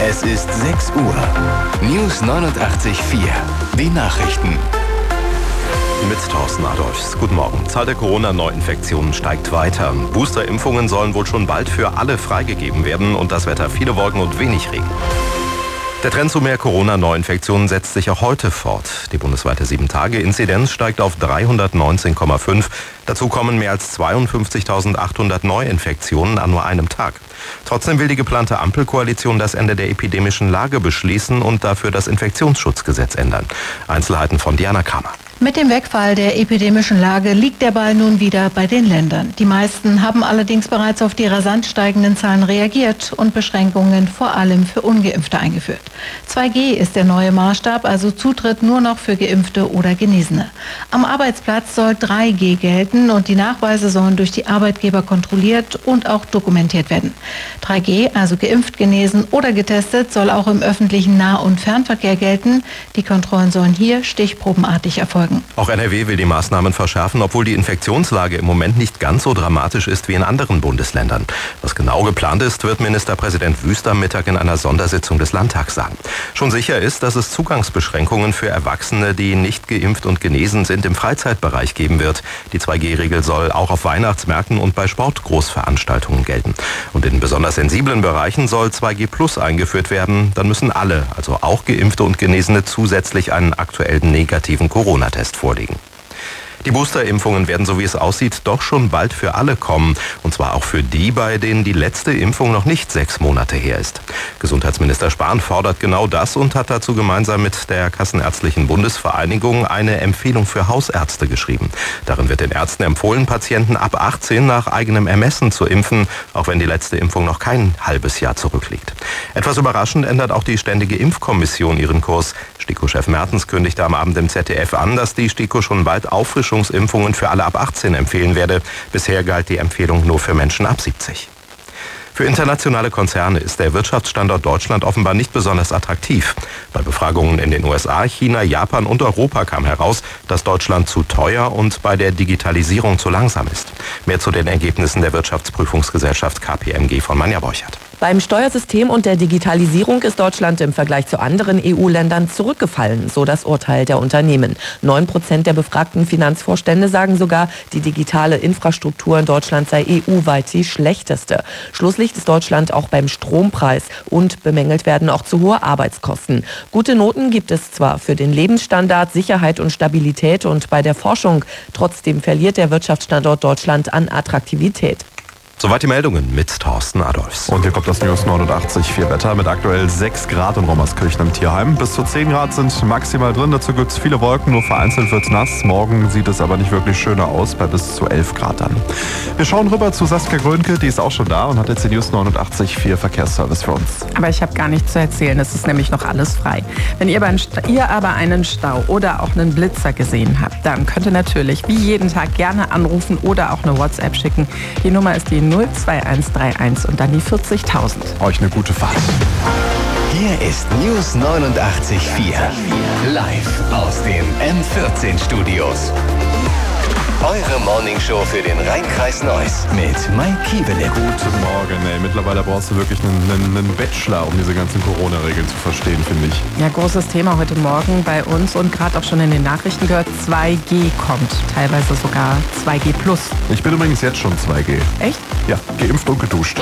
Es ist 6 Uhr. News 89.4. Die Nachrichten. Mit Thorsten Adolfs. Guten Morgen. Zahl der Corona-Neuinfektionen steigt weiter. Boosterimpfungen sollen wohl schon bald für alle freigegeben werden und das Wetter viele Wolken und wenig Regen. Der Trend zu mehr Corona-Neuinfektionen setzt sich auch heute fort. Die bundesweite 7-Tage-Inzidenz steigt auf 319,5. Dazu kommen mehr als 52.800 Neuinfektionen an nur einem Tag. Trotzdem will die geplante Ampelkoalition das Ende der epidemischen Lage beschließen und dafür das Infektionsschutzgesetz ändern. Einzelheiten von Diana Kramer. Mit dem Wegfall der epidemischen Lage liegt der Ball nun wieder bei den Ländern. Die meisten haben allerdings bereits auf die rasant steigenden Zahlen reagiert und Beschränkungen vor allem für Ungeimpfte eingeführt. 2G ist der neue Maßstab, also Zutritt nur noch für Geimpfte oder Genesene. Am Arbeitsplatz soll 3G gelten und die Nachweise sollen durch die Arbeitgeber kontrolliert und auch dokumentiert werden. 3G, also geimpft, genesen oder getestet, soll auch im öffentlichen Nah- und Fernverkehr gelten. Die Kontrollen sollen hier stichprobenartig erfolgen. Auch NRW will die Maßnahmen verschärfen, obwohl die Infektionslage im Moment nicht ganz so dramatisch ist wie in anderen Bundesländern. Was genau geplant ist, wird Ministerpräsident Wüst am Mittag in einer Sondersitzung des Landtags sagen. Schon sicher ist, dass es Zugangsbeschränkungen für Erwachsene, die nicht geimpft und genesen sind, im Freizeitbereich geben wird. Die 2G-Regel soll auch auf Weihnachtsmärkten und bei Sportgroßveranstaltungen gelten. Und in besonders sensiblen Bereichen soll 2G Plus eingeführt werden. Dann müssen alle, also auch Geimpfte und Genesene, zusätzlich einen aktuellen negativen Corona-Test vorlegen. Die Boosterimpfungen werden, so wie es aussieht, doch schon bald für alle kommen. Und zwar auch für die, bei denen die letzte Impfung noch nicht 6 Monate her ist. Gesundheitsminister Spahn fordert genau das und hat dazu gemeinsam mit der Kassenärztlichen Bundesvereinigung eine Empfehlung für Hausärzte geschrieben. Darin wird den Ärzten empfohlen, Patienten ab 18 nach eigenem Ermessen zu impfen, auch wenn die letzte Impfung noch kein halbes Jahr zurückliegt. Etwas überraschend ändert auch die Ständige Impfkommission ihren Kurs. STIKO-Chef Mertens kündigte am Abend im ZDF an, dass die STIKO schon bald Auffrischungsimpfungen für alle ab 18 empfehlen werde. Bisher galt die Empfehlung nur für Menschen ab 70. Für internationale Konzerne ist der Wirtschaftsstandort Deutschland offenbar nicht besonders attraktiv. Bei Befragungen in den USA, China, Japan und Europa kam heraus, dass Deutschland zu teuer und bei der Digitalisierung zu langsam ist. Mehr zu den Ergebnissen der Wirtschaftsprüfungsgesellschaft KPMG von Manja Borchert. Beim Steuersystem und der Digitalisierung ist Deutschland im Vergleich zu anderen EU-Ländern zurückgefallen, so das Urteil der Unternehmen. 9% der befragten Finanzvorstände sagen sogar, die digitale Infrastruktur in Deutschland sei EU-weit die schlechteste. Schlusslicht ist Deutschland auch beim Strompreis und bemängelt werden auch zu hohe Arbeitskosten. Gute Noten gibt es zwar für den Lebensstandard, Sicherheit und Stabilität und bei der Forschung. Trotzdem verliert der Wirtschaftsstandort Deutschland an Attraktivität. Soweit die Meldungen mit Thorsten Adolfs. Und hier kommt das News 89.4 Wetter mit aktuell 6 Grad in Rommerskirchen im Tierheim. Bis zu 10 Grad sind maximal drin. Dazu gibt es viele Wolken, nur vereinzelt wird es nass. Morgen sieht es aber nicht wirklich schöner aus, bei bis zu 11 Grad dann. Wir schauen rüber zu Saskia Grönke, die ist auch schon da und hat jetzt den News 89.4 Verkehrsservice für uns. Aber ich habe gar nichts zu erzählen, es ist nämlich noch alles frei. Wenn ihr aber einen Stau oder auch einen Blitzer gesehen habt, dann könnt ihr natürlich wie jeden Tag gerne anrufen oder auch eine WhatsApp schicken. Die Nummer ist die 02131 und dann die 40.000. Euch eine gute Fahrt. Hier ist News 89.4. Live aus den M14-Studios. Eure Morningshow für den Rhein-Kreis Neuss mit Mike Kiebeling. Guten Morgen, ey. Mittlerweile brauchst du wirklich einen Bachelor, um diese ganzen Corona-Regeln zu verstehen, finde ich. Ja, großes Thema heute Morgen bei uns und gerade auch schon in den Nachrichten gehört, 2G kommt. Teilweise sogar 2G+. Ich bin übrigens jetzt schon 2G. Echt? Ja, geimpft und geduscht.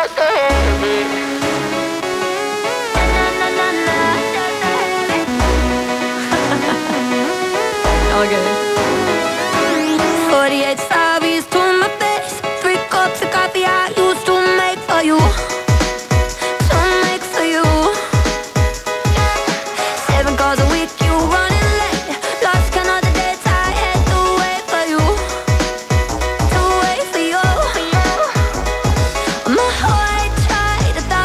Okay. 48 stories to my face, 3 cups of coffee I used to make for you. To make for you. 7 calls a week, you running late. Lost count of the days I had to wait for you. To wait for you. My heart tried 1,000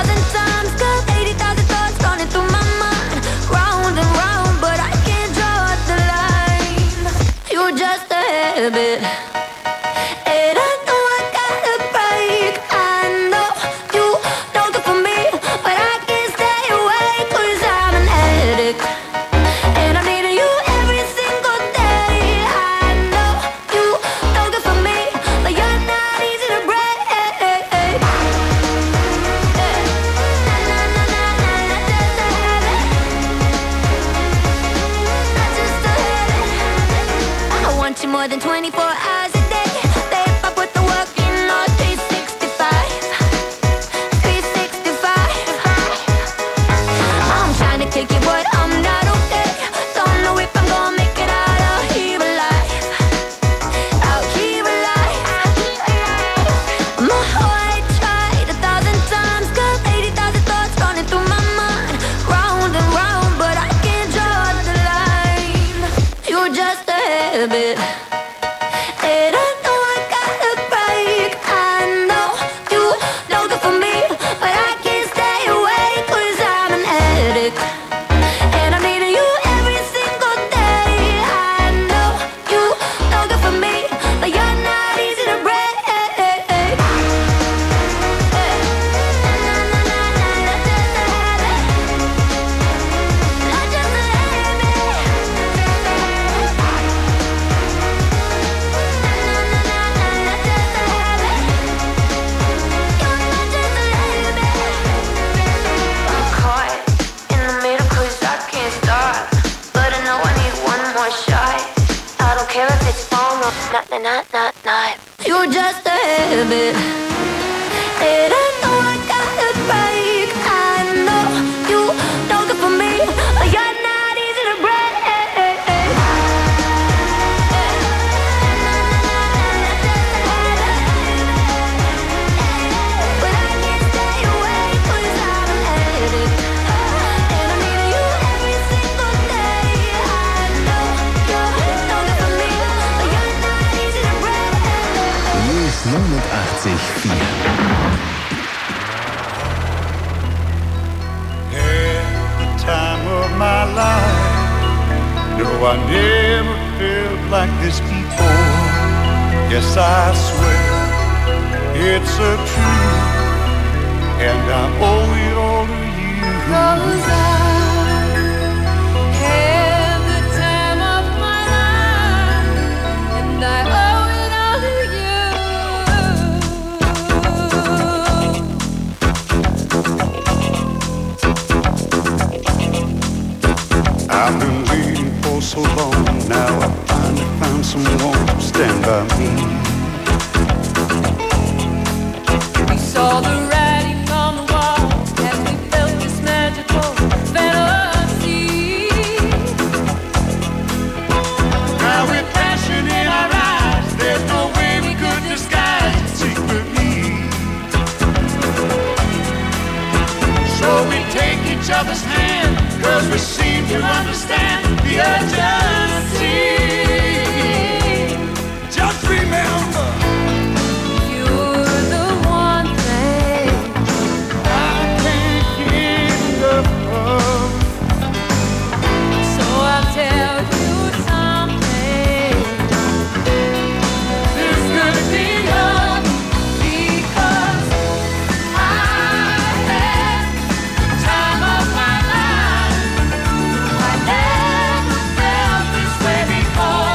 habit. And I know I gotta break. I know you know good for me, but I can't stay away 'cause I'm an addict. And I'm needing you every single day. I know you know good for me, but you're not easy to break. Not. You're just a habit. And I know I gotta break. I know you know good for me, but you're not easy to break. But I can't stay away 'cause I'm an addict. And I'm needing you every single day. I know you know good for me, but you're not easy to break. News 89,4. Time of my life. No, I never felt like this before. Yes, I swear it's a truth, and I owe it all to you. 'Cause I had the time of my life, and I owe it all to you. I've been waiting for so long. Now I finally found someone to stand by me. We saw the writing on the wall as we felt this magical fantasy. Now with passion in our eyes, there's no way we could disguise it secretly. So we take each other's hand, 'cause we seem to understand the urgency. Just remember, You're the one thing I can't get enough of. so I'll tell you something. This could be love, Because I had the time of my life. I never felt this way before.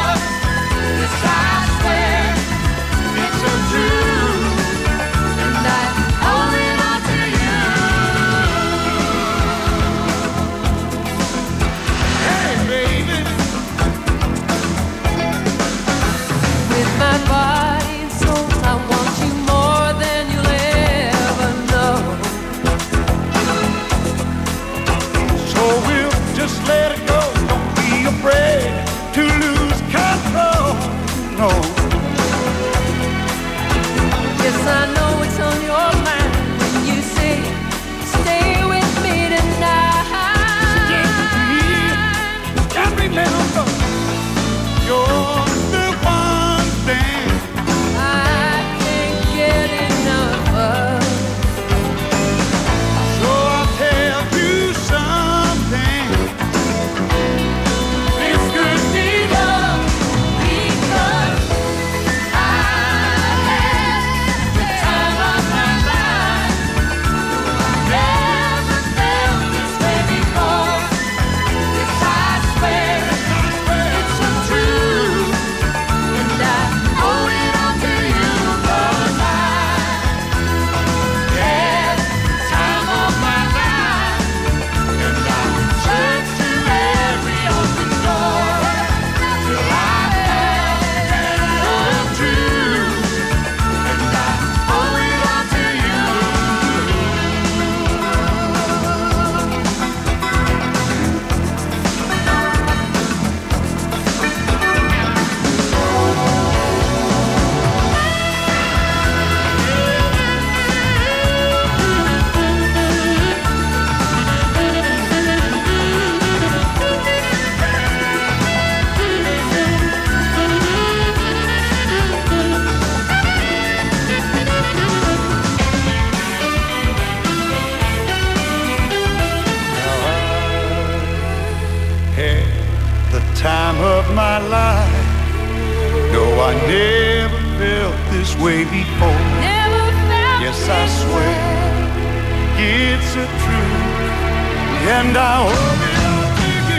my life. No, I never felt this way before. Yes, I swear it's a truth, and I hope it all to you.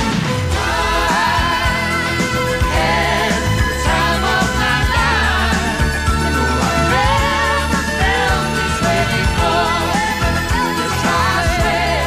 I had the time of my life. No, I never felt this way before. Yes, I swear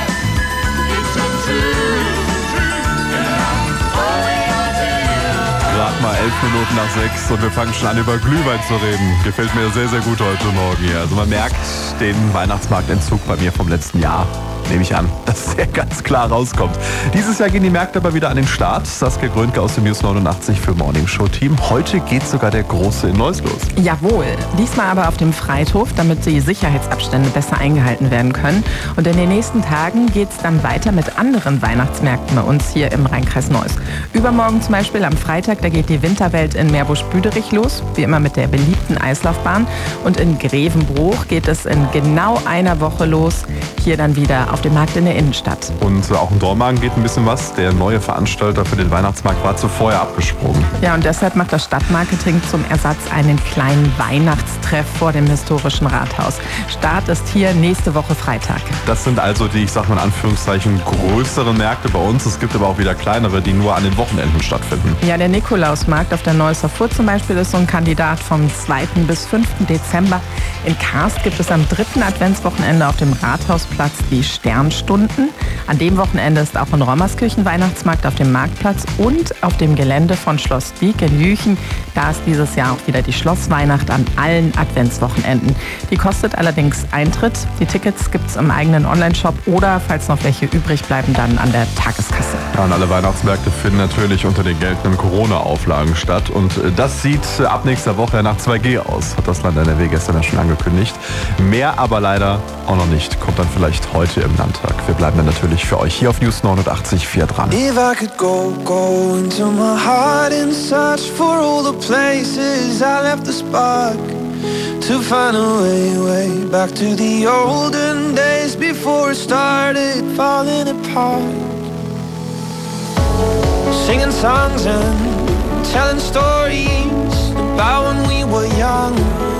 it's a truth, and I owe it all to you. Gerade mal 11 Minuten nach 6 und wir fangen schon an, über Glühwein zu reden. Gefällt mir sehr, sehr gut heute Morgen hier. Also man merkt den Weihnachtsmarktentzug bei mir vom letzten Jahr. Nehme ich an, dass der ganz klar rauskommt. Dieses Jahr gehen die Märkte aber wieder an den Start. Saskia Grönke aus dem News 89 für Morning Show Team. Heute geht sogar der Große in Neuss los. Jawohl, diesmal aber auf dem Freithof, damit die Sicherheitsabstände besser eingehalten werden können. Und in den nächsten Tagen geht es dann weiter mit anderen Weihnachtsmärkten bei uns hier im Rheinkreis Neuss. Übermorgen zum Beispiel am Freitag, da geht die Winterwelt in Meerbusch-Büderich los, wie immer mit der beliebten Eislaufbahn. Und in Grevenbruch geht es in genau einer Woche los, hier dann wieder auf dem Markt in der Innenstadt. Und auch in Dormagen geht ein bisschen was. Der neue Veranstalter für den Weihnachtsmarkt war zuvor abgesprungen. Ja, und deshalb macht das Stadtmarketing zum Ersatz einen kleinen Weihnachtstreff vor dem historischen Rathaus. Start ist hier nächste Woche Freitag. Das sind also die, ich sag mal in Anführungszeichen, größeren Märkte bei uns. Es gibt aber auch wieder kleinere, die nur an den Wochenenden stattfinden. Ja, der Nikolausmarkt auf der Neusser Furt zum Beispiel ist so ein Kandidat vom 2. bis 5. Dezember. In Karst gibt es am 3. Adventswochenende auf dem Rathausplatz die Sternstunden. An dem Wochenende ist auch in Rommerskirchen Weihnachtsmarkt auf dem Marktplatz und auf dem Gelände von Schloss Wieck in Jüchen. Da ist dieses Jahr auch wieder die Schlossweihnacht an allen Adventswochenenden. Die kostet allerdings Eintritt. Die Tickets gibt es im eigenen Onlineshop oder, falls noch welche übrig bleiben, dann an der Tageskasse. Ja, und alle Weihnachtsmärkte finden natürlich unter den geltenden Corona-Auflagen statt. Und das sieht ab nächster Woche nach 2G aus, hat das Land NRW gestern ja schon angekündigt. Mehr aber leider auch noch nicht. Kommt dann vielleicht heute im Landtag. Wir bleiben dann natürlich für euch hier auf News 89.4 dran. If I could go into my heart and search for all the places I left the spark, to find a way back to the olden days before it started falling apart. Singing songs and telling stories about when we were young,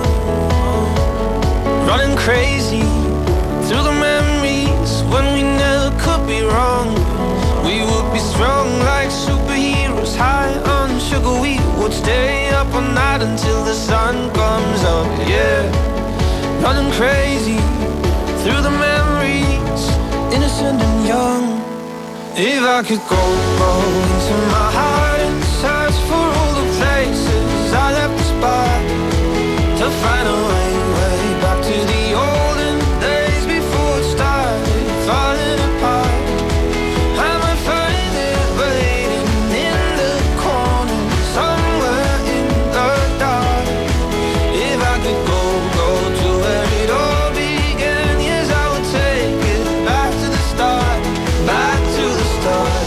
running crazy through the memories when we never could be wrong. We would be strong like superheroes, high on sugar. We would stay up all night until the sun comes up, yeah. Running crazy through the memories, innocent and young. If I could go into my heart and search for all the places I left the spot, to find a way back to the olden days before it started falling apart. I might find it waiting in the corner, somewhere in the dark. If I could go to where it all began, yes, I would take it back to the start, back to the start.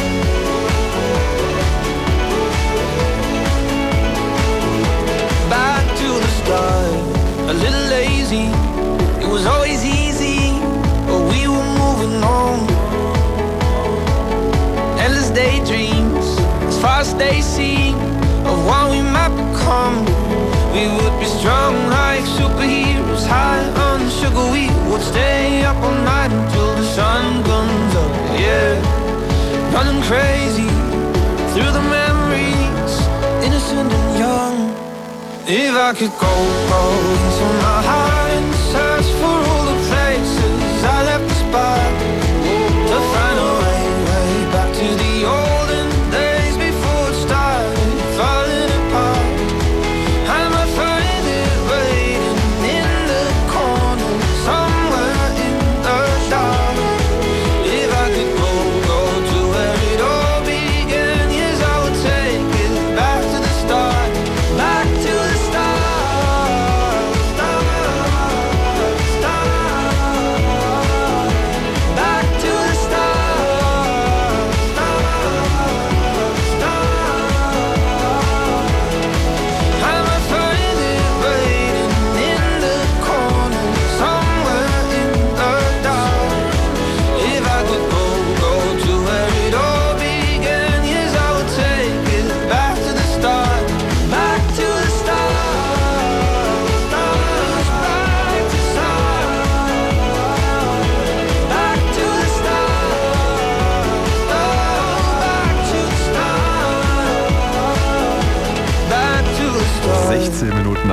Back to the start. A little lazy, it was always easy, but we were moving on. Endless daydreams, as far as they see, of what we might become. We would be strong like superheroes, high on sugar. We would stay up all night until the sun comes up, yeah. Running crazy through the memories, innocent and young. If I could go into my heart and search for all the places I left the spot, to find a way back to the olden days before it started falling apart. I might find it waiting in the corner, somewhere in the dark. If I could go to where it all began, yes, I would take it back to the start, back to the start.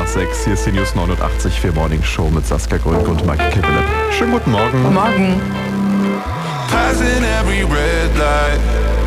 6. Hier ist die News 89 Morning Show mit Saskia Grünke und Mike Kibele. Schönen guten Morgen. Guten Morgen. Passing every red light,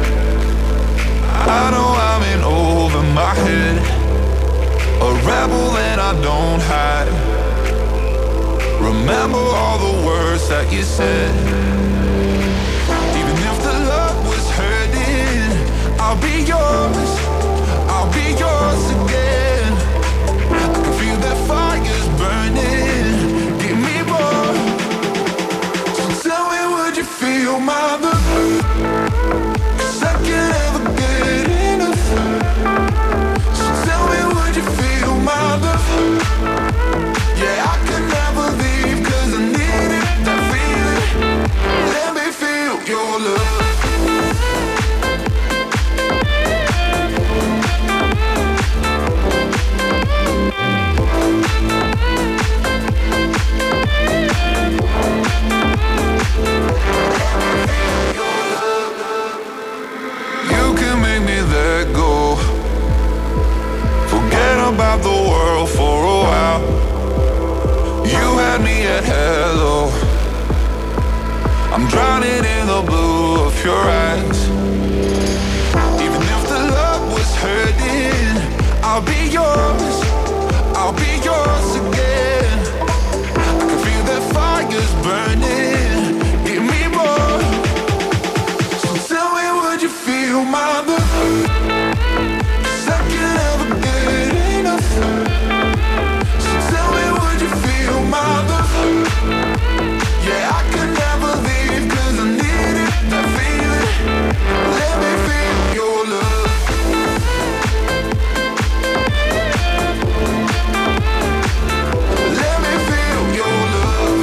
I know I'm in over my head, a rebel that I don't hide. Remember all the words that you said. Even if the love was hurting, I'll be yours, I'll be yours again. I can feel that fire's burning, give me more. So tell me, would you feel my love? 'Cause I can't ever get enough. So tell me, would you feel my love? Yeah, I can never leave 'cause I need it, that feeling. Let me feel your love. You can make me let go, forget about the world for a while. You had me at hello, I'm drowning in the blue of your eyes. Even if the love was hurting, I'll be yours, I'll be yours again. I can feel that fire's burning, give me more. So tell me, would you feel my love? 'Cause I can't ever get enough. So tell me, would you feel my love? Yeah, I can never leave 'cause I need it, that feeling. Let me feel your love. Let me feel your love.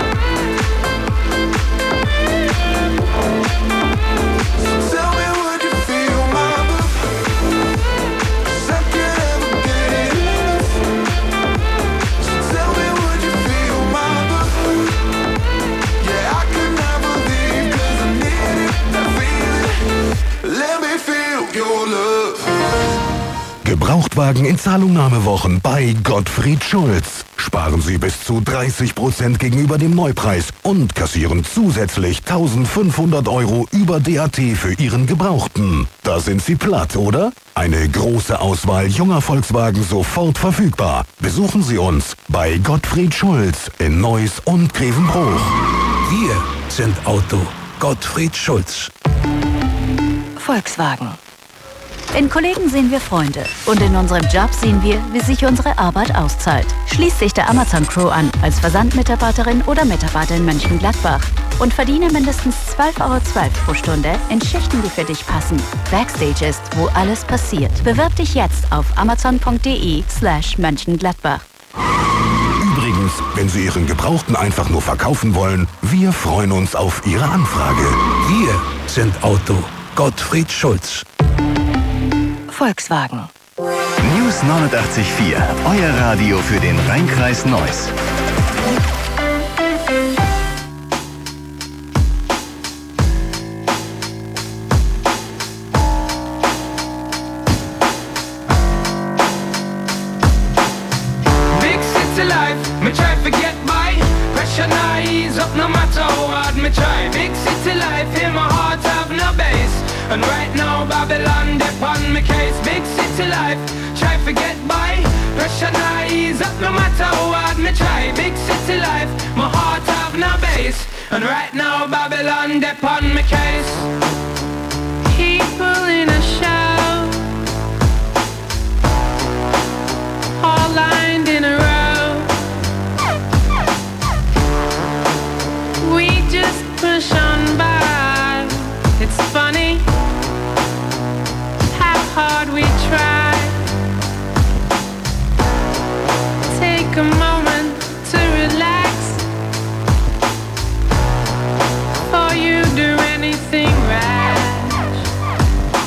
So tell me, would you feel my love? 'Cause I can't ever get enough. So tell me, would you feel my love? Yeah, I can never leave 'cause I need it, that feeling. Let me feel your love. Gebrauchtwagen in Zahlungnahmewochen bei Gottfried Schulz. Sparen Sie bis zu 30% gegenüber dem Neupreis und kassieren zusätzlich 1.500 € über DAT für Ihren Gebrauchten. Da sind Sie platt, oder? Eine große Auswahl junger Volkswagen sofort verfügbar. Besuchen Sie uns bei Gottfried Schulz in Neuss und Grevenbruch. Wir sind Auto. Gottfried Schulz. Volkswagen. In Kollegen sehen wir Freunde und in unserem Job sehen wir, wie sich unsere Arbeit auszahlt. Schließ dich der Amazon Crew an als Versandmitarbeiterin oder Mitarbeiter in Mönchengladbach und verdiene mindestens 12,12 € pro Stunde in Schichten, die für dich passen. Backstage ist, wo alles passiert. Bewirb dich jetzt auf amazon.de/Mönchengladbach. Übrigens, wenn Sie Ihren Gebrauchten einfach nur verkaufen wollen, wir freuen uns auf Ihre Anfrage. Wir sind Auto. Gottfried Schulz. Volkswagen. News 89.4. Euer Radio für den Rheinkreis Neuss. Big city life, me try forget my pressure now ease up no matter how hard me try. Big city life, in my heart have no base. And right now Babylon dip on me case. Big city life, try forget by pressure now ease up no matter how hard me try. Big city life, my heart have no base. And right now Babylon dip on me case. People in a show, all lined in a row. We just push on by. It's funny how hard we try. Take a moment to relax before you do anything rash.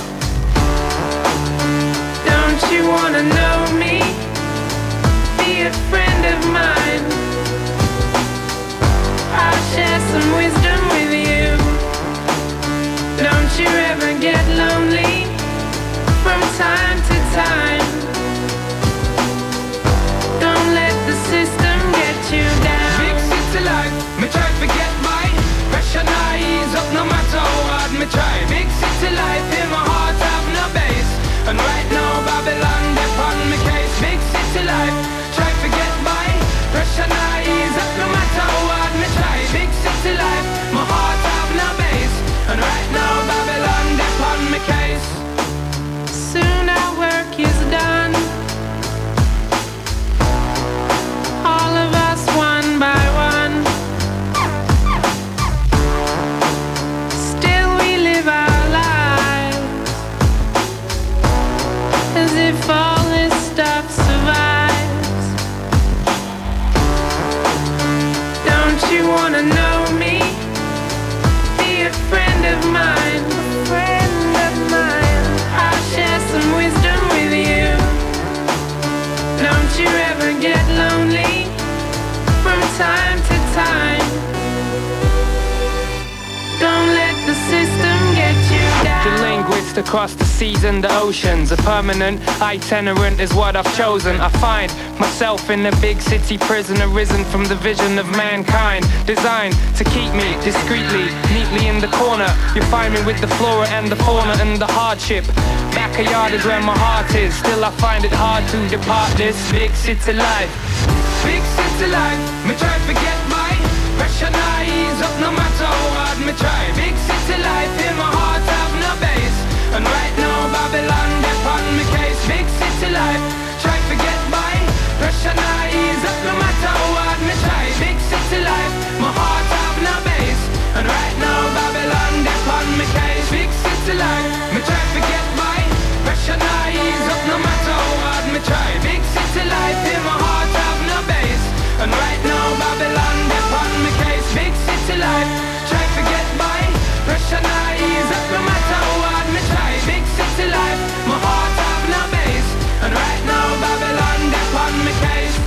coast across the seas and the oceans. A permanent itinerant is what I've chosen. I find myself in a big city prison, arisen from the vision of mankind, designed to keep me discreetly, neatly in the corner. You find me with the flora and the fauna and the hardship. Backyard is where my heart is. Still I find it hard to depart this big city life. Big city life, me try to forget my pressure now ease up no matter how hard me try. Big city life, in my heart have no base. And right now Babylon, they're on me case. Big city life, try to forget my pressure now ease up no matter how hard me try. Big city life, my heart have no base. And right now Babylon, they're on me case. Big city life, me try to forget my pressure now ease up no matter how hard me try. Big city life, in my heart have no base. And right now Babylon, they're on me case. Big city life, try to forget my pressure now ease up no matter how hard me try. Big city life, my heart have no base. And right now Babylon, they're on me case.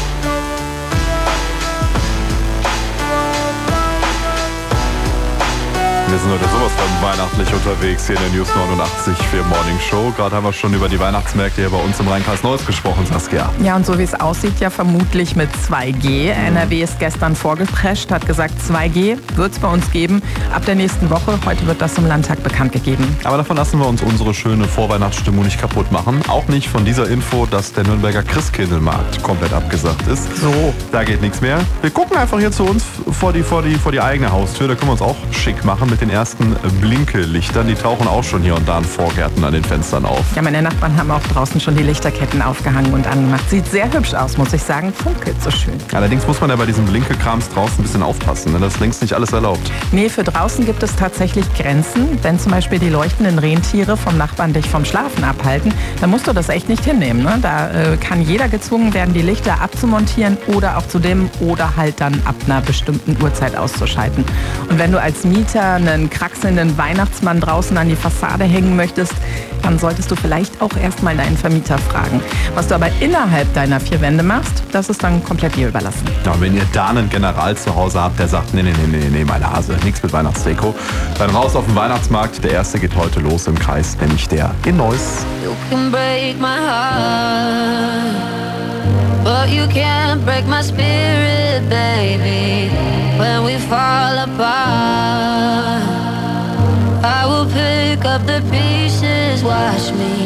Wir sind heute sowas von weihnachtlich unterwegs hier in der News 89.4 Morning Show. Gerade haben wir schon über die Weihnachtsmärkte hier bei uns im Rhein-Karls Neues gesprochen, Saskia. Ja, und so wie es aussieht, ja vermutlich mit 2G. NRW ist gestern vorgeprescht, hat gesagt, 2G wird es bei uns geben. Ab der nächsten Woche, heute wird das im Landtag bekannt gegeben. Aber davon lassen wir uns unsere schöne Vorweihnachtsstimmung nicht kaputt machen. Auch nicht von dieser Info, dass der Nürnberger Christkindlmarkt komplett abgesagt ist. So. Da geht nichts mehr. Wir gucken einfach hier zu uns vor die eigene Haustür. Da können wir uns auch schick machen mit den ersten Blinkelichtern. Die tauchen auch schon hier und da in Vorgärten an den Fenstern auf. Ja, meine Nachbarn haben auch draußen schon die Lichterketten aufgehangen und angemacht. Sieht sehr hübsch aus, muss ich sagen. Funkelt so schön. Allerdings muss man ja bei diesem Blinkekrams draußen ein bisschen aufpassen, denn das ist längst nicht alles erlaubt. Nee, für draußen gibt es tatsächlich Grenzen. Wenn zum Beispiel die leuchtenden Rentiere vom Nachbarn dich vom Schlafen abhalten, dann musst du das echt nicht hinnehmen. Ne? Da kann jeder gezwungen werden, die Lichter abzumontieren oder auch zu dimmen oder halt dann ab einer bestimmten Uhrzeit auszuschalten. Und wenn du als Mieter einen kraxelnden Weihnachtsmann draußen an die Fassade hängen möchtest, dann solltest du vielleicht auch erstmal deinen Vermieter fragen. Was du aber innerhalb deiner 4 Wände machst, das ist dann komplett dir überlassen. Ja, und wenn ihr da einen General zu Hause habt, der sagt, nee, meine Hase, nichts mit Weihnachtsdeko, dann raus auf den Weihnachtsmarkt. Der erste geht heute los im Kreis, nämlich der in Neuss. You can break my heart, but you can't break my spirit, baby. When we fall apart, I will pick up the pieces. Watch me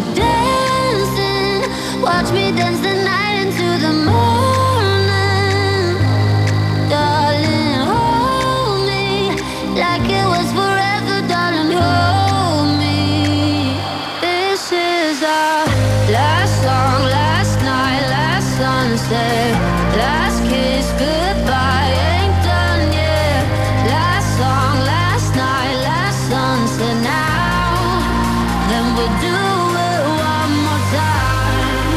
dance the night into the morning. Darling, hold me like it was forever, darling, hold me. This is our last song, last night, last sunset, last kiss, goodbye, ain't done yet. Last song, last night, last sunset, now, then we'll do it one more time.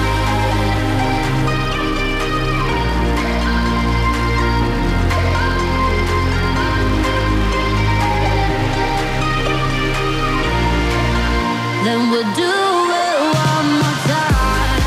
Then we'll do it one more time.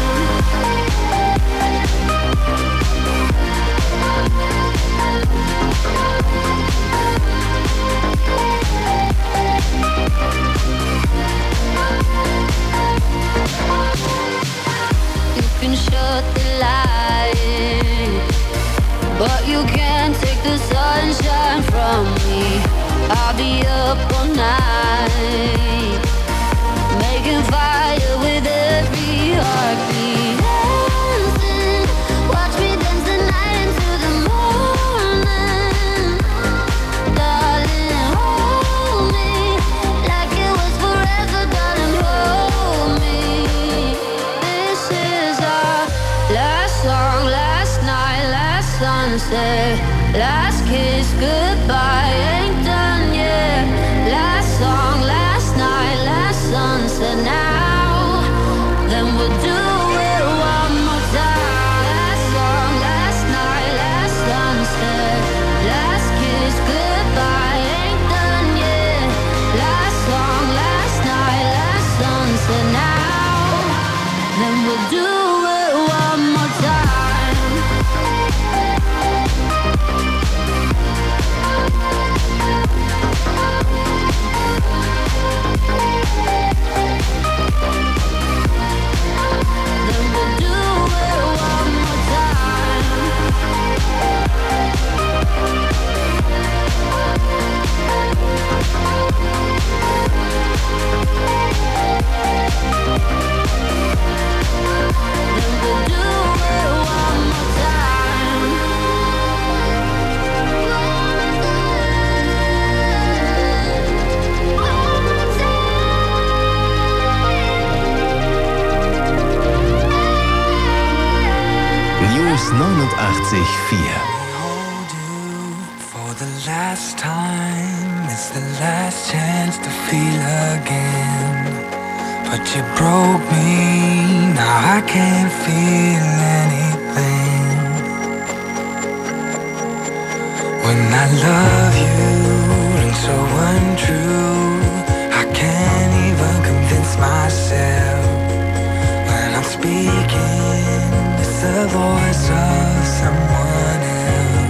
You can shut the light, but you can't take the sunshine from me. I'll be up all night, making fire with every heartbeat. Dancing, watch me dance the night into the morning. Darling, hold me like it was forever, darling, hold me. This is our last song, last night, last sunset, last kiss, goodbye, ain't done yet. Last song, last The last time, it's the last chance to feel again. But you broke me, now I can't feel anything. When I love you and so untrue, I can't even convince myself. When I'm speaking, it's the voice of someone else.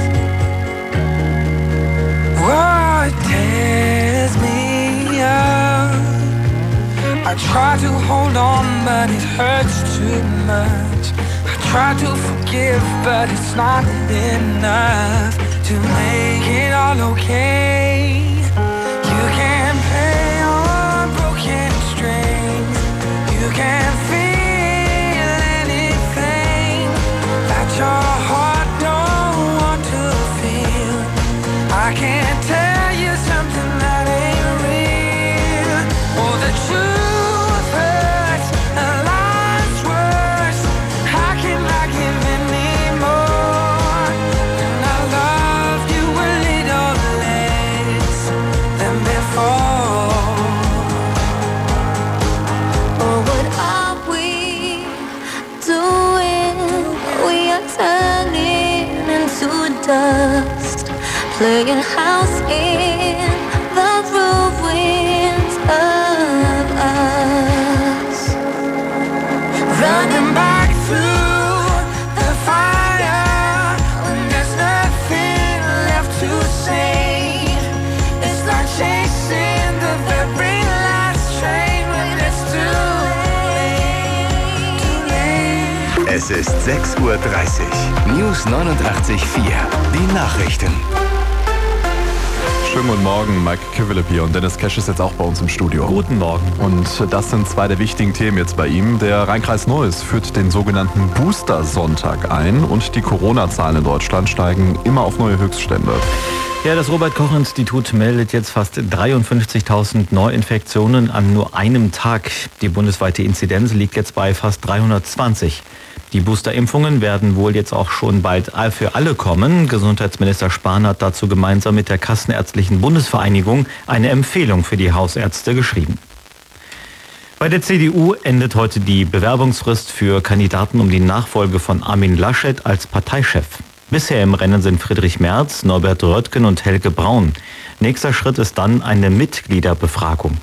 Oh, it tears me up. I try to hold on, but it hurts too much. I try to forgive, but it's not enough to make it all okay. You can't play on broken strings. You can't feel anything that your heart don't want to feel. I can't tell you something that ain't real. Oh, the truth hurts, the lies worse. How can I give anymore? And I loved you a little less than before. Oh, what are we doing? We are turning into dust, playing house in the ruins of us. Running back through the fire when there's nothing left to say. It's like chasing the very last train when it's too late. Es ist 6:30 Uhr. News 89.4. Die Nachrichten. Schönen guten Morgen, Mike Kivelip hier und Dennis Kesch ist jetzt auch bei uns im Studio. Guten Morgen. Und das sind zwei der wichtigen Themen jetzt bei ihm. Der Rhein-Kreis Neuss führt den sogenannten Booster-Sonntag ein und die Corona-Zahlen in Deutschland steigen immer auf neue Höchststände. Ja, das Robert-Koch-Institut meldet jetzt fast 53.000 Neuinfektionen an nur einem Tag. Die bundesweite Inzidenz liegt jetzt bei fast 320. Die Boosterimpfungen werden wohl jetzt auch schon bald für alle kommen. Gesundheitsminister Spahn hat dazu gemeinsam mit der Kassenärztlichen Bundesvereinigung eine Empfehlung für die Hausärzte geschrieben. Bei der CDU endet heute die Bewerbungsfrist für Kandidaten um die Nachfolge von Armin Laschet als Parteichef. Bisher im Rennen sind Friedrich Merz, Norbert Röttgen und Helge Braun. Nächster Schritt ist dann eine Mitgliederbefragung.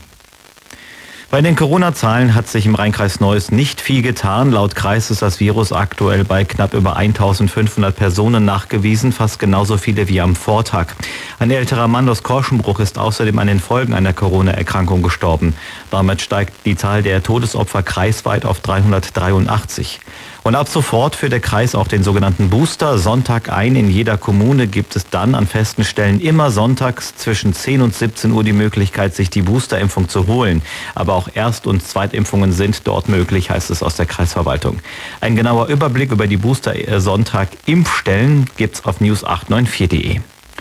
Bei den Corona-Zahlen hat sich im Rhein-Kreis Neuss nicht viel getan. Laut Kreis ist das Virus aktuell bei knapp über 1.500 Personen nachgewiesen, fast genauso viele wie am Vortag. Ein älterer Mann aus Korschenbruch ist außerdem an den Folgen einer Corona-Erkrankung gestorben. Damit steigt die Zahl der Todesopfer kreisweit auf 383. Und ab sofort führt der Kreis auch den sogenannten Booster-Sonntag ein. In jeder Kommune gibt es dann an festen Stellen immer sonntags zwischen 10 und 17 Uhr die Möglichkeit, sich die Boosterimpfung zu holen. Aber auch Erst- und Zweitimpfungen sind dort möglich, heißt es aus der Kreisverwaltung. Ein genauer Überblick über die Booster-Sonntag-Impfstellen gibt's auf news894.de.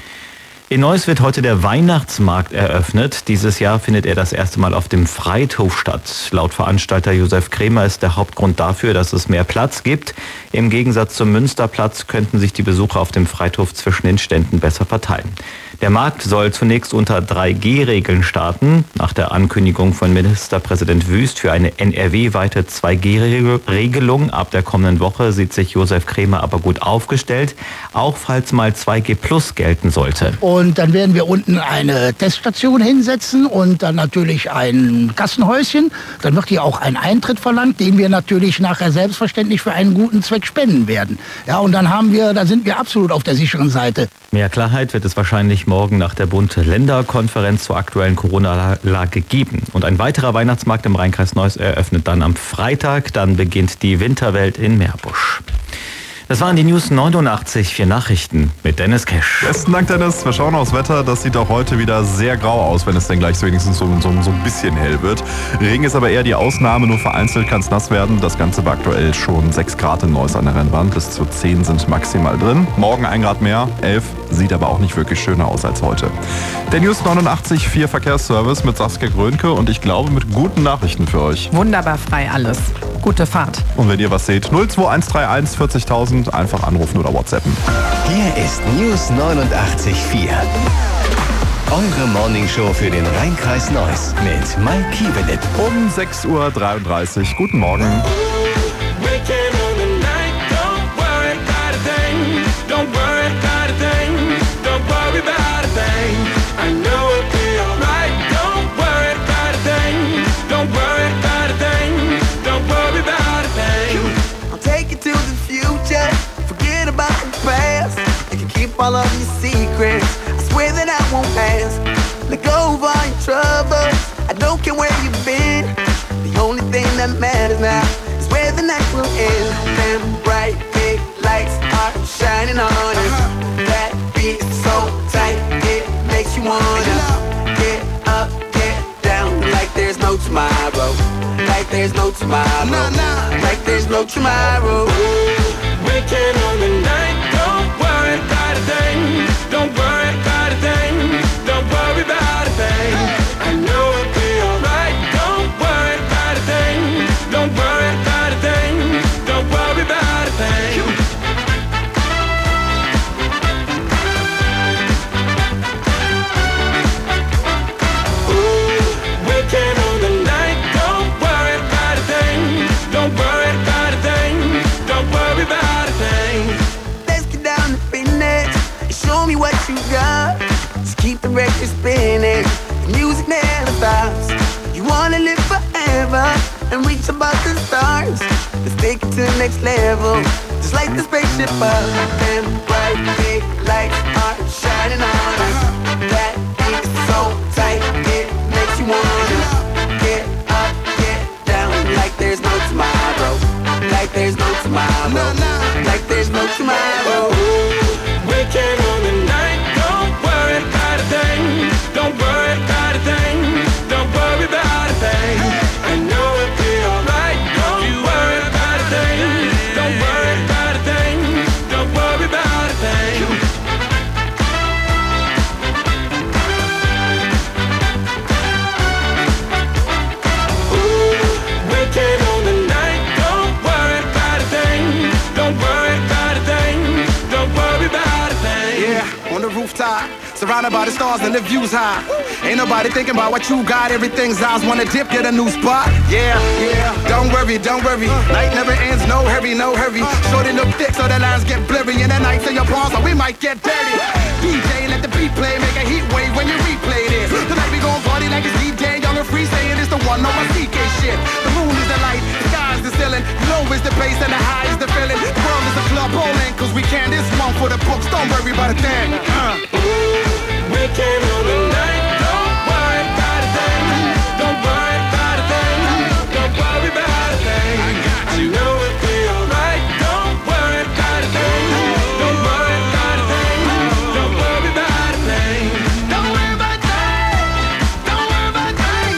In Neuss wird heute der Weihnachtsmarkt eröffnet. Dieses Jahr findet er das erste Mal auf dem Freithof statt. Laut Veranstalter Josef Kremer ist der Hauptgrund dafür, dass es mehr Platz gibt. Im Gegensatz zum Münsterplatz könnten sich die Besucher auf dem Freithof zwischen den Ständen besser verteilen. Der Markt soll zunächst unter 3G-Regeln starten. Nach der Ankündigung von Ministerpräsident Wüst für eine NRW-weite 2G-Regelung ab der kommenden Woche sieht sich Josef Kremer aber gut aufgestellt, auch falls mal 2G Plus gelten sollte. Und dann werden wir unten eine Teststation hinsetzen und dann natürlich ein Kassenhäuschen. Dann wird hier auch ein Eintritt verlangt, den wir natürlich nachher selbstverständlich für einen guten Zweck spenden werden. Ja, und dann da sind wir absolut auf der sicheren Seite. Mehr Klarheit wird es wahrscheinlich morgen nach der Bund-Länder-Konferenz zur aktuellen Corona-Lage geben. Und ein weiterer Weihnachtsmarkt im Rhein-Kreis Neuss eröffnet dann am Freitag. Dann beginnt die Winterwelt in Meerbusch. Das waren die News 89.4 Nachrichten mit Dennis Kesch. Besten Dank, Dennis. Wir schauen aufs Wetter. Das sieht auch heute wieder sehr grau aus, wenn es dann gleich wenigstens so ein bisschen hell wird. Regen ist aber eher die Ausnahme. Nur vereinzelt kann es nass werden. Das Ganze bei aktuell schon 6 Grad in Neuss an der Rennbahn. Bis zu 10 sind maximal drin. Morgen 1 Grad mehr, 11. Sieht aber auch nicht wirklich schöner aus als heute. Der News 89.4 Verkehrsservice mit Saskia Grönke und ich glaube mit guten Nachrichten für euch. Wunderbar frei alles. Gute Fahrt. Und wenn ihr was seht, 02131 40.000 einfach anrufen oder WhatsAppen. Hier ist News 89.4. Eure Morningshow für den Rhein-Kreis Neuss mit Mike Kiebelit. Um 6.33 Uhr. Guten Morgen. All of your secrets, I swear that I won't ask. Let go of all your troubles, I don't care where you've been. The only thing that matters now is where the night will end. Them bright big lights are shining on us. That beat is so tight, it makes you wanna get up, get down, like there's no tomorrow. Like there's no tomorrow. Like there's no tomorrow. Waking on the night, don't worry about a thing. Don't worry about a thing. Don't worry about a thing. I know it'll be alright. Don't worry about a thing. Don't worry about a thing. Don't worry about a thing. Ooh, waking on the night. Don't worry about a thing. Don't worry about a thing. Don't worry about a thing. Let's get down to business. Show me what you got. Just keep the record spinning. The music never stops. You wanna live forever and reach above the stars. Let's take it to the next level. Just like the spaceship up. Them bright big lights are shining on us. That beat is so tight, it makes you wanna get up, get down, like there's no tomorrow. Like there's no tomorrow. Like there's no tomorrow. Waking on the night, don't worry about a thing. Don't worry about a thing. Don't worry about a thing. I know it'll be alright. Don't worry about a thing. Don't worry about a thing. Don't worry about a thing. Ooh, waking on the night, don't worry about a thing. Don't worry about a thing. Don't worry about a thing. Yeah, on the rooftop, surrounded by the stars and the view's high. Ain't nobody thinking about what you got. Everything's eyes wanna dip, get a new spot. Yeah, yeah. Don't worry, don't worry. Night never ends, no hurry, no hurry. Shorty look thick so the lines get blurry. And the nights in your palms, so we might get dirty. DJ, let the beat play, make a heat wave when you replay this. Tonight we gon' party like it's DJ, young and free, saying it's the one, no my CK shit. The moon is the light, the sky is the ceiling. Low is the bass and the high is the feeling. The world is a club bowling, cause we can. This one for the books, don't worry about a thing. Waking on the night, don't worry about a thing. Don't worry about a thing. Don't worry about a thing. I know it'll be alright. Don't worry about a thing. Don't worry about a thing. Don't worry about a thing. Don't worry about a thing. Don't worry about a thing.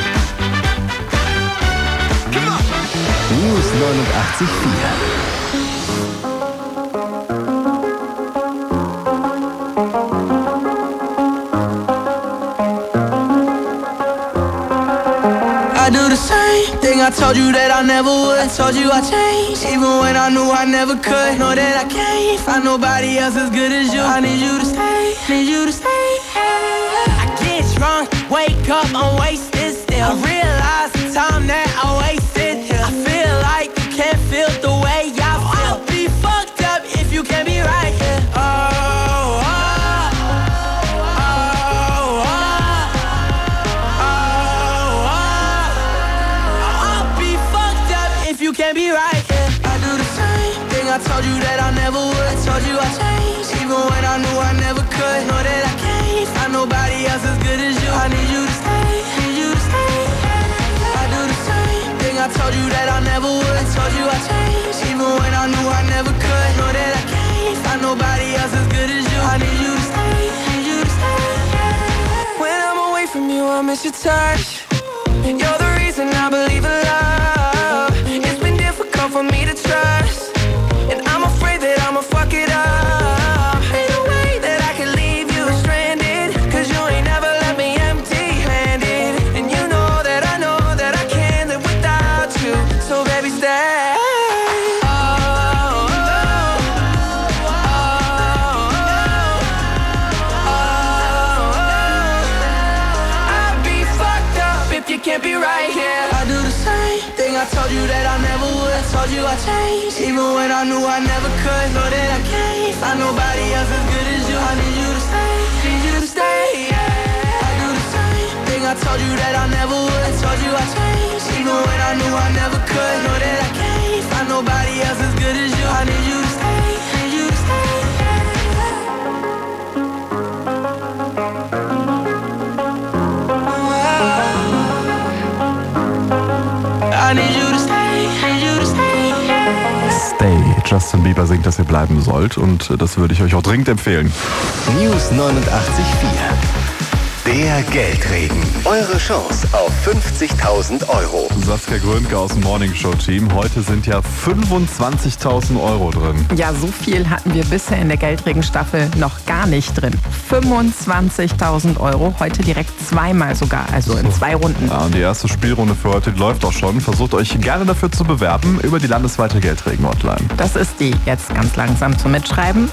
Come on. News 89.4. I do the same thing I told you that I never would. I told you I changed, even when I knew I never could. Know that I can't find nobody else as good as you. I need you to stay, need you to stay. I get drunk, wake up, I'm wasted still. I realize the time that I wasted here. I feel like you can't feel the way I feel. I'll be fucked up if you can't be right here. Can't be right, yeah. I do the same thing I told you that I never would. I told you I changed, even when I knew I never could. Know that I can't find nobody else as good as you. I need you to stay, need you to stay. I do the same thing I told you that I never would. I told you I changed, even when I knew I never could. Know that I can't find nobody else as good as you. I need you to stay, need you to stay. When I'm away from you, I miss your touch. You're the reason I believe in love. For me to trust, and I'm afraid that I'ma fuck it up. Ain't no way that I can leave you stranded, cause you ain't can't be right here. I do the same thing I told you that I never would. I told you I changed, even when I knew I never could. Know that I can't find nobody else as good as you. I need you to stay, need you to stay, yeah. I do the same thing I told you that I never would. I told you I changed, even when I knew I never could. Know that I can't find nobody else as good as you. I need you to stay, need you to stay, I need you to stay, need you to stay. Stay. Justin Bieber singt, dass ihr bleiben sollt und das würde ich euch auch dringend empfehlen. News 89.4. Der Geldregen. Eure Chance auf 50.000 Euro. Saskia Grönke aus dem Morning Show Team. Heute sind ja 25.000 Euro drin. Ja, so viel hatten wir bisher in der Geldregenstaffel noch gar nicht drin. 25.000 Euro, heute direkt zweimal sogar, also in 2 Runden. Ja, und die erste Spielrunde für heute läuft auch schon. Versucht euch gerne dafür zu bewerben über die landesweite Geldregen-Hotline. Das ist die jetzt ganz langsam zum Mitschreiben.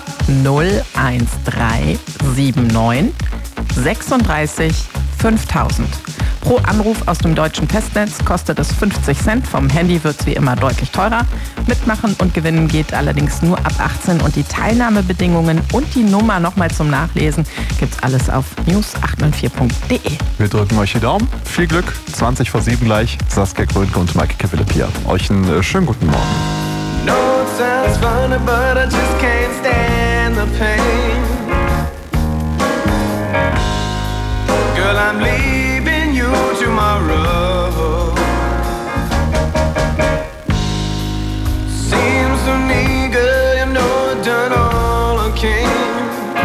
01379 36 5000. Pro Anruf aus dem deutschen Festnetz kostet es 50 Cent. Vom Handy wird es wie immer deutlich teurer. Mitmachen und gewinnen geht allerdings nur ab 18 und die Teilnahmebedingungen und die Nummer nochmal zum Nachlesen gibt's alles auf news894.de. Wir drücken euch die Daumen. Viel Glück. 20 vor 7 gleich. Saskia Grönke und Maike Philippia. Euch einen schönen guten Morgen. No, it sounds funny, but I just can't stand the pain. Girl, I'm leaving you tomorrow. Seems to me, girl, you know I've done all I can.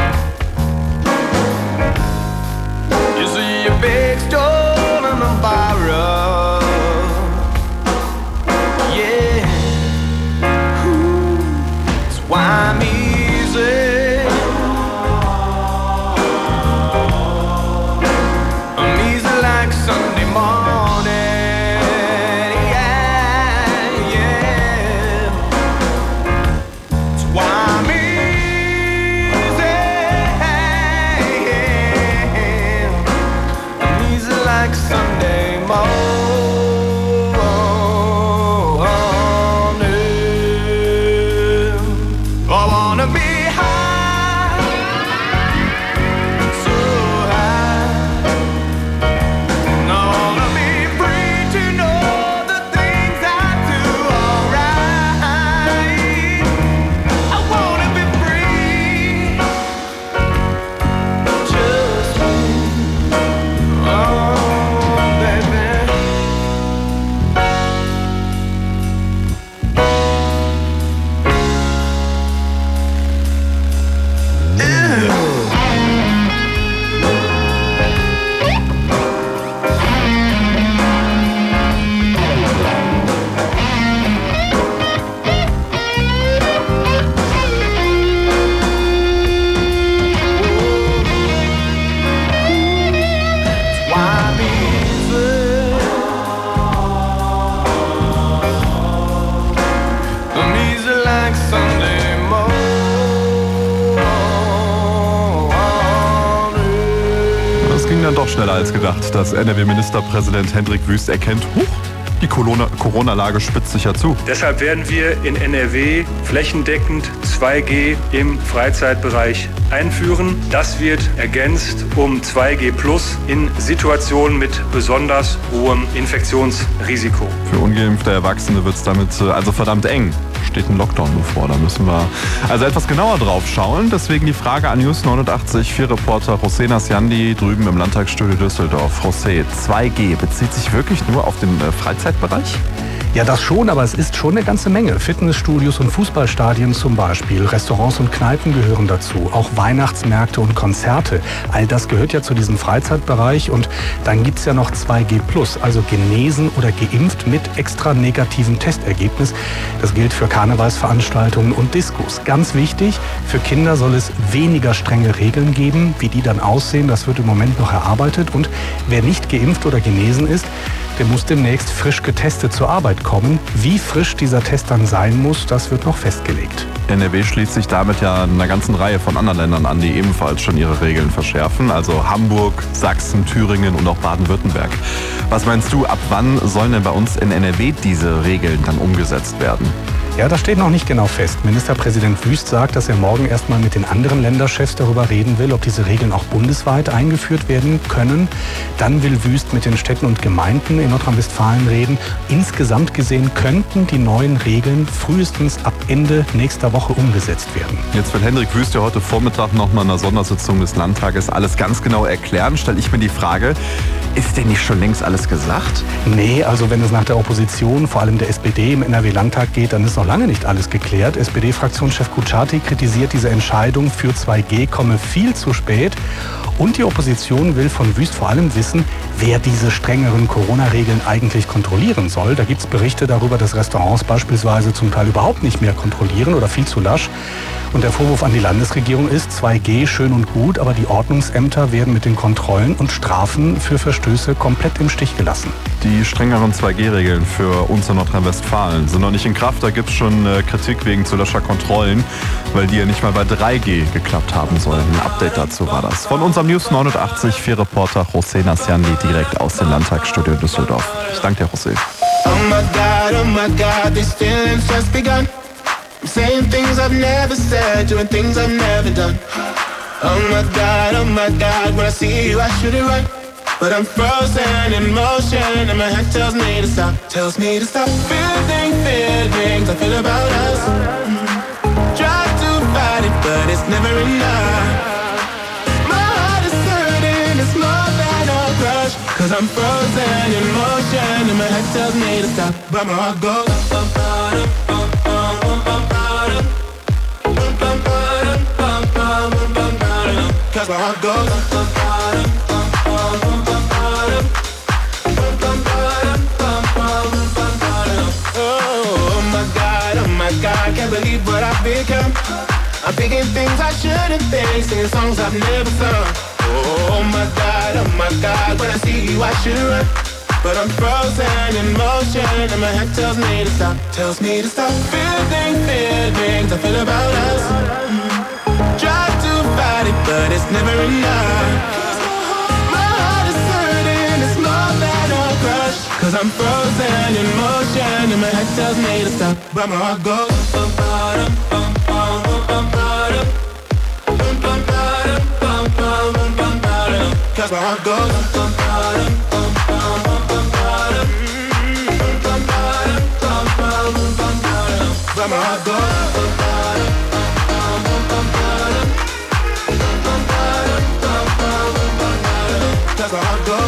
You see your big stole and I'm borrowed. Yeah. Ooh. That's why I'm easy. Sunday morning, yeah, yeah. That's why I'm easy. I'm easy like Sunday morning. I wanna be high, so high. Dann doch schneller als gedacht, dass NRW-Ministerpräsident Hendrik Wüst erkennt, die Corona-Lage spitzt sich ja zu. Deshalb werden wir in NRW flächendeckend 2G im Freizeitbereich einführen. Das wird ergänzt um 2G+ in Situationen mit besonders hohem Infektionsrisiko. Für ungeimpfte Erwachsene wird es damit also verdammt eng. Steht ein Lockdown bevor, da müssen wir also etwas genauer drauf schauen. Deswegen die Frage an News 89.4 Reporter José Nasjandi drüben im Landtagsstudio Düsseldorf. José, 2G bezieht sich wirklich nur auf den Freizeitbereich? Ja, das schon, aber es ist schon eine ganze Menge. Fitnessstudios und Fußballstadien zum Beispiel, Restaurants und Kneipen gehören dazu, auch Weihnachtsmärkte und Konzerte. All das gehört ja zu diesem Freizeitbereich und dann gibt's ja noch 2G+, also genesen oder geimpft mit extra negativem Testergebnis. Das gilt für Karnevalsveranstaltungen und Diskos. Ganz wichtig, für Kinder soll es weniger strenge Regeln geben. Wie die dann aussehen, das wird im Moment noch erarbeitet. Und wer nicht geimpft oder genesen ist, der muss demnächst frisch getestet zur Arbeit kommen. Wie frisch dieser Test dann sein muss, das wird noch festgelegt. NRW schließt sich damit ja einer ganzen Reihe von anderen Ländern an, die ebenfalls schon ihre Regeln verschärfen. Also Hamburg, Sachsen, Thüringen und auch Baden-Württemberg. Was meinst du, ab wann sollen denn bei uns in NRW diese Regeln dann umgesetzt werden? Ja, das steht noch nicht genau fest. Ministerpräsident Wüst sagt, dass er morgen erstmal mit den anderen Länderchefs darüber reden will, ob diese Regeln auch bundesweit eingeführt werden können. Dann will Wüst mit den Städten und Gemeinden in Nordrhein-Westfalen reden. Insgesamt gesehen könnten die neuen Regeln frühestens ab Ende nächster Woche umgesetzt werden. Jetzt wird Hendrik Wüst ja heute Vormittag nochmal in einer Sondersitzung des Landtages alles ganz genau erklären. Stelle ich mir die Frage, ist denn nicht schon längst alles gesagt? Nee, also wenn es nach der Opposition, vor allem der SPD im NRW-Landtag geht, dann ist noch lange nicht alles geklärt. SPD-Fraktionschef Kutschaty kritisiert, diese Entscheidung für 2G komme viel zu spät. Und die Opposition will von Wüst vor allem wissen, wer diese strengeren Corona-Regeln eigentlich kontrollieren soll. Da gibt es Berichte darüber, dass Restaurants beispielsweise zum Teil überhaupt nicht mehr kontrollieren oder viel zu lasch. Und der Vorwurf an die Landesregierung ist, 2G schön und gut, aber die Ordnungsämter werden mit den Kontrollen und Strafen für Verstöße komplett im Stich gelassen. Die strengeren 2G-Regeln für uns in Nordrhein-Westfalen sind noch nicht in Kraft. Da gibt es schon Kritik wegen zu lascher Kontrollen, weil die ja nicht mal bei 3G geklappt haben sollen. Ein Update dazu war das. Von unserem News 89 4-Reporter José Nassianli direkt aus dem Landtagsstudio Düsseldorf. Ich danke dir, José. Oh my God, these feelings just begun. I'm saying things I've never said, doing things I've never done. Oh my God, when I see you I should it right. But I'm frozen in motion and my head tells me to stop. Tells me to stop feelings I feel about us. Try to fight it but it's never enough. My heart is hurting, it's more than a crush. Cause I'm frozen in motion and my head tells me to stop. But my heart goes cause my heart goes oh my God, can't believe what I've become. I'm thinking things I shouldn't think, singing songs I've never sung. Oh my God, when I see you I should run. But I'm frozen in motion and my head tells me to stop. Tells me to stop feelings I feel about us. Try to fight it but it's never enough. My heart is hurting, it's more than a crush. Cause I'm frozen in motion and my head tells me to stop. But my heart goes cause my heart goes but my heart goes cause my heart goes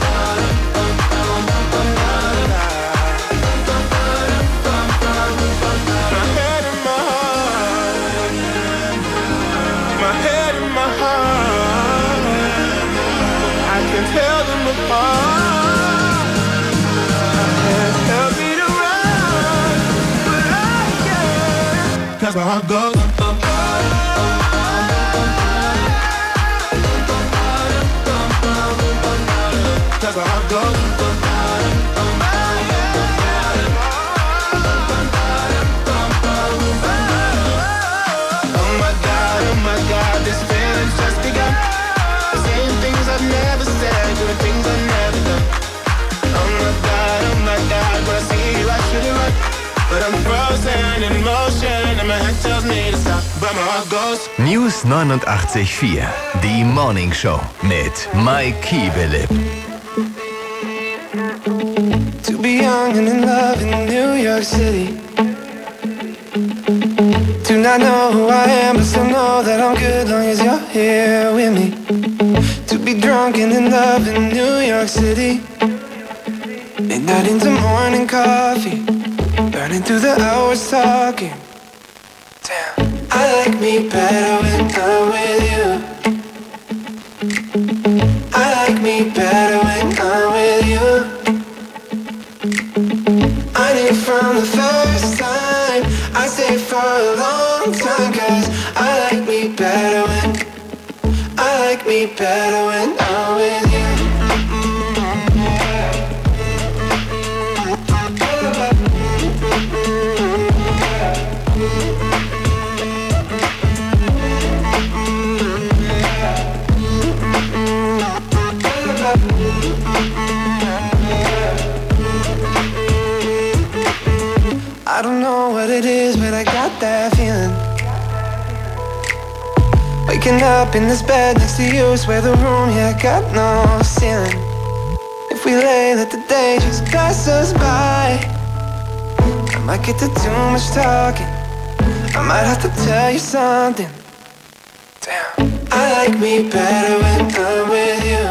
my head and my heart I can tell them apart. I can't help me to run, but I can. Cause my heart goes cause my heart goes oh my God, this feeling's just begun. Saying things I've never said, doing things I've never done. Oh my God, when I see you I should run. But I'm frozen in motion and my head tells me to stop. But my heart goes News 89.4, die Morning Show mit Mike Kiebelip. To be young and in love in New York City. Do not know who I am, but still know that I'm good long as you're here with me. To be drunk and in love in New York City. Midnight into morning coffee, burning through the hours talking. Damn, I like me better when I'm with you. I like me better when I'm with you. I knew from the first time I stayed for a long time. Cause I like me better when I'm with you. I don't know what it is, but I got that feeling. Waking up in this bed next to you, swear the room, yeah, got no ceiling. If we lay, let the day just pass us by. I might get to too much talking, I might have to tell you something. Damn. I like me better when I'm with you.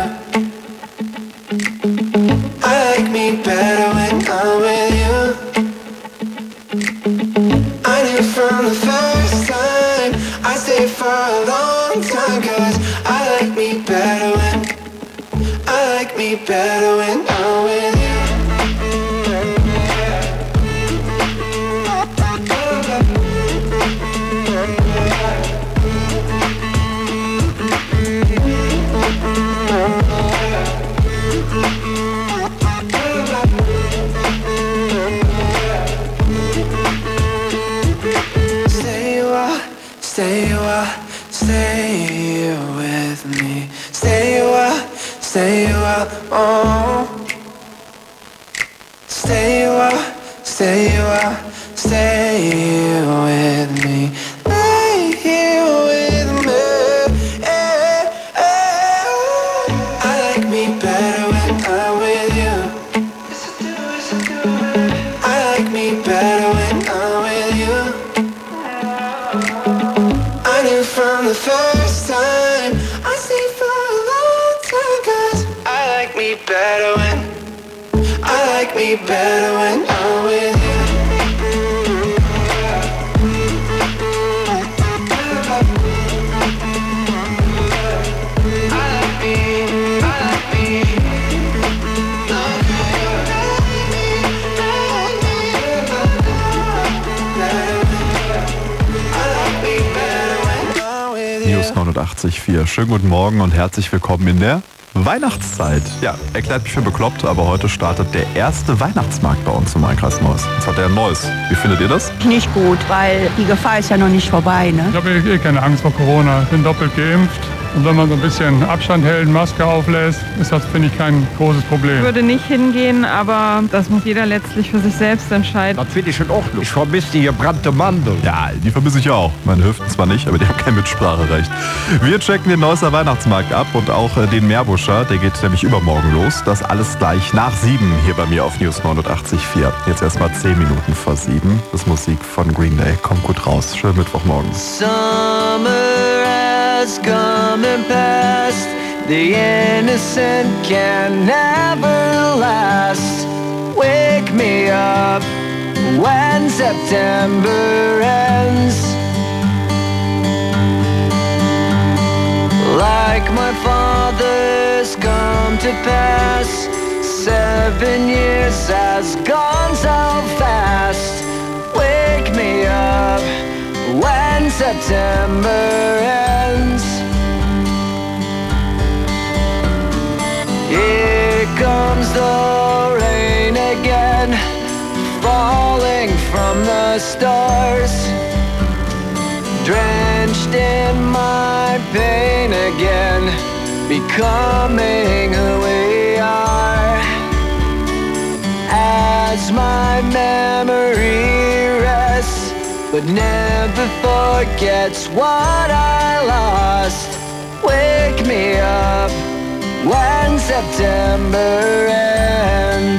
I like me better when I'm with you. I knew from the first time I stayed for a long time, 'cause I like me better when I'm with you. Stay with me. Stay a while, oh. Stay a while, stay with me. Lay here with me. I like me better when I'm with you. I like me better when I'm with you. I knew from the first time I stayed for a long time, 'cause I like me better when I'm with you. News 89.4. Schönen guten Morgen und herzlich willkommen in der Weihnachtszeit. Ja, erklärt mich für bekloppt, aber heute startet der erste Weihnachtsmarkt bei uns im Landkreis Neuss. Jetzt hat er ein Neues. Wie findet ihr das? Nicht gut, weil die Gefahr ist ja noch nicht vorbei, ne? Ich habe keine Angst vor Corona. Ich bin doppelt geimpft. Und wenn man so ein bisschen Abstand hält, Maske auflässt, ist das, finde ich, kein großes Problem. Ich würde nicht hingehen, aber das muss jeder letztlich für sich selbst entscheiden. Das finde ich in Ordnung. Ich vermisse die gebrannte Mandel. Ja, die vermisse ich auch. Meine Hüften zwar nicht, aber die haben kein Mitspracherecht. Wir checken den Neusser Weihnachtsmarkt ab und auch den Meerbuscher. Der geht nämlich übermorgen los. Das alles gleich nach 7 hier bei mir auf News 89.4. Jetzt erstmal 10 Minuten vor 7. Das ist Musik von Green Day. Kommt gut raus. Schönen Mittwochmorgen. Summer has come and passed. The innocent can never last. Wake me up when September ends. Like my father's come to pass. 7 years has gone so fast. Wake me up when September ends. Here comes the rain again, falling from the stars, drenched in my pain again, becoming who we are. As my memory rests, but never forgets what I lost. Wake me up when September ends.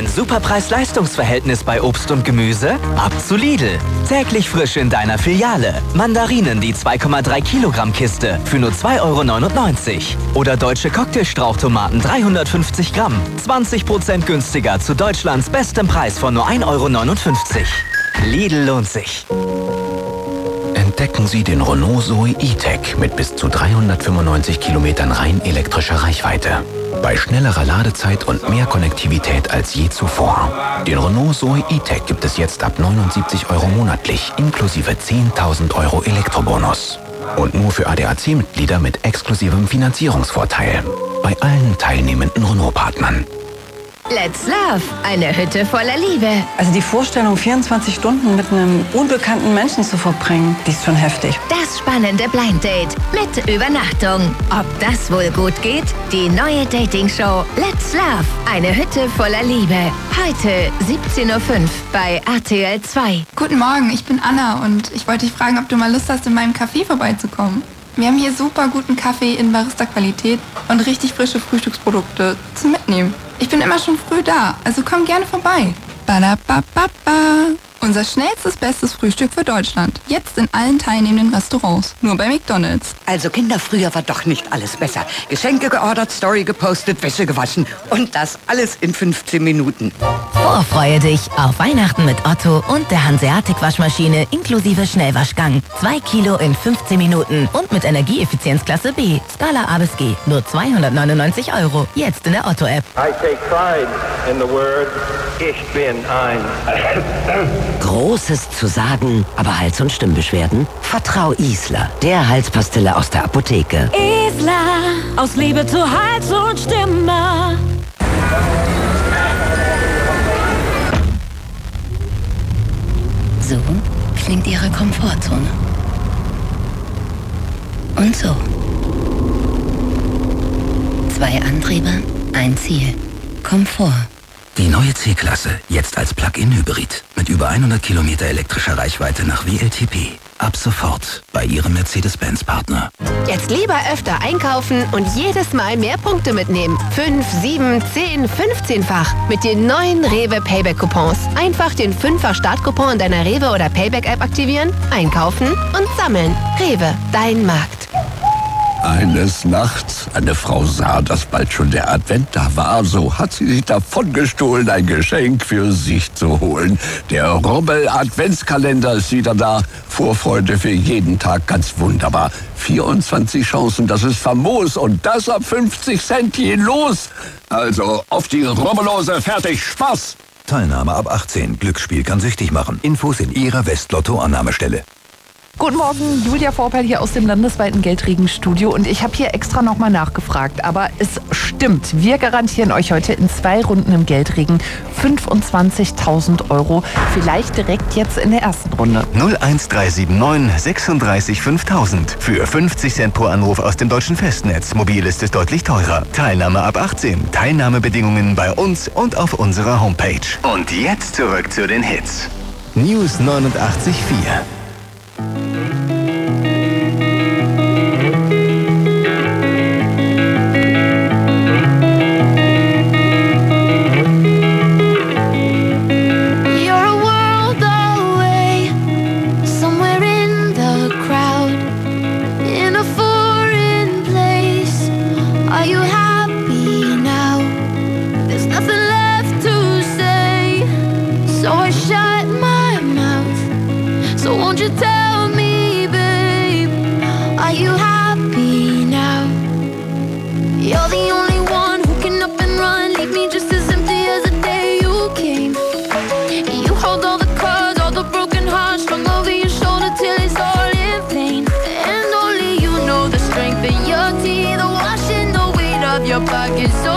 Super Preis-Leistungs-Verhältnis bei Obst und Gemüse? Ab zu Lidl. Täglich frisch in deiner Filiale. Mandarinen, die 2,3 Kilogramm Kiste für nur 2,99 €. Oder deutsche Cocktailstrauchtomaten 350 Gramm. 20% günstiger zu Deutschlands bestem Preis von nur 1,59 €. Lidl lohnt sich. Entdecken Sie den Renault Zoe E-Tech mit bis zu 395 Kilometern rein elektrischer Reichweite. Bei schnellerer Ladezeit und mehr Konnektivität als je zuvor. Den Renault Zoe E-Tech gibt es jetzt ab 79 € monatlich, inklusive 10.000 € Elektrobonus. Und nur für ADAC-Mitglieder mit exklusivem Finanzierungsvorteil. Bei allen teilnehmenden Renault-Partnern. Let's Love, eine Hütte voller Liebe. Also die Vorstellung, 24 Stunden mit einem unbekannten Menschen zu verbringen, die ist schon heftig. Das spannende Blind Date mit Übernachtung. Ob das wohl gut geht? Die neue Dating-Show Let's Love, eine Hütte voller Liebe. Heute 17:05 Uhr bei RTL 2. Guten Morgen, ich bin Anna und ich wollte dich fragen, ob du mal Lust hast, in meinem Café vorbeizukommen. Wir haben hier super guten Kaffee in Barista-Qualität und richtig frische Frühstücksprodukte zum Mitnehmen. Ich bin immer schon früh da, also komm gerne vorbei. Badabababa. Unser schnellstes, bestes Frühstück für Deutschland. Jetzt in allen teilnehmenden Restaurants. Nur bei McDonald's. Also Kinder, früher war doch nicht alles besser. Geschenke geordert, Story gepostet, Wäsche gewaschen. Und das alles in 15 Minuten. Vorfreue dich auf Weihnachten mit Otto und der Hanseatic-Waschmaschine inklusive Schnellwaschgang. 2 Kilo in 15 Minuten und mit Energieeffizienzklasse B. Skala A bis G. Nur 299 €. Jetzt in der Otto-App. I take pride in the word, ich bin ein. Großes zu sagen, aber Hals- und Stimmbeschwerden? Vertrau Isla, der Halspastille aus der Apotheke. Isla, aus Liebe zu Hals und Stimme. So klingt Ihre Komfortzone. Und so. 2 Antriebe, ein Ziel. Komfort. Die neue C-Klasse, jetzt als Plug-in-Hybrid. Mit über 100 Kilometer elektrischer Reichweite nach WLTP. Ab sofort bei Ihrem Mercedes-Benz-Partner. Jetzt lieber öfter einkaufen und jedes Mal mehr Punkte mitnehmen. 5, 7, 10, 15-fach. Mit den neuen Rewe Payback-Coupons. Einfach den 5er Startcoupon in deiner Rewe oder Payback-App aktivieren, einkaufen und sammeln. Rewe, dein Markt. Eines Nachts, eine Frau sah, dass bald schon der Advent da war, so hat sie sich davon gestohlen, ein Geschenk für sich zu holen. Der Rommel-Adventskalender ist wieder da. Vorfreude für jeden Tag, ganz wunderbar. 24 Chancen, das ist famos und das ab 50 Cent je los. Also auf die Rommellose, fertig, Spaß! Teilnahme ab 18. Glücksspiel kann süchtig machen. Infos in Ihrer Westlotto-Annahmestelle. Guten Morgen, Julia Vorperl hier aus dem landesweiten Geldregenstudio und ich habe hier extra nochmal nachgefragt, aber es stimmt, wir garantieren euch heute in 2 Runden im Geldregen 25.000 €, vielleicht direkt jetzt in der ersten Runde. 01379 36 5000. Für 50 Cent pro Anruf aus dem deutschen Festnetz. Mobil ist es deutlich teurer. Teilnahme ab 18. Teilnahmebedingungen bei uns und auf unserer Homepage. Und jetzt zurück zu den Hits. News 89.4. Your pockets so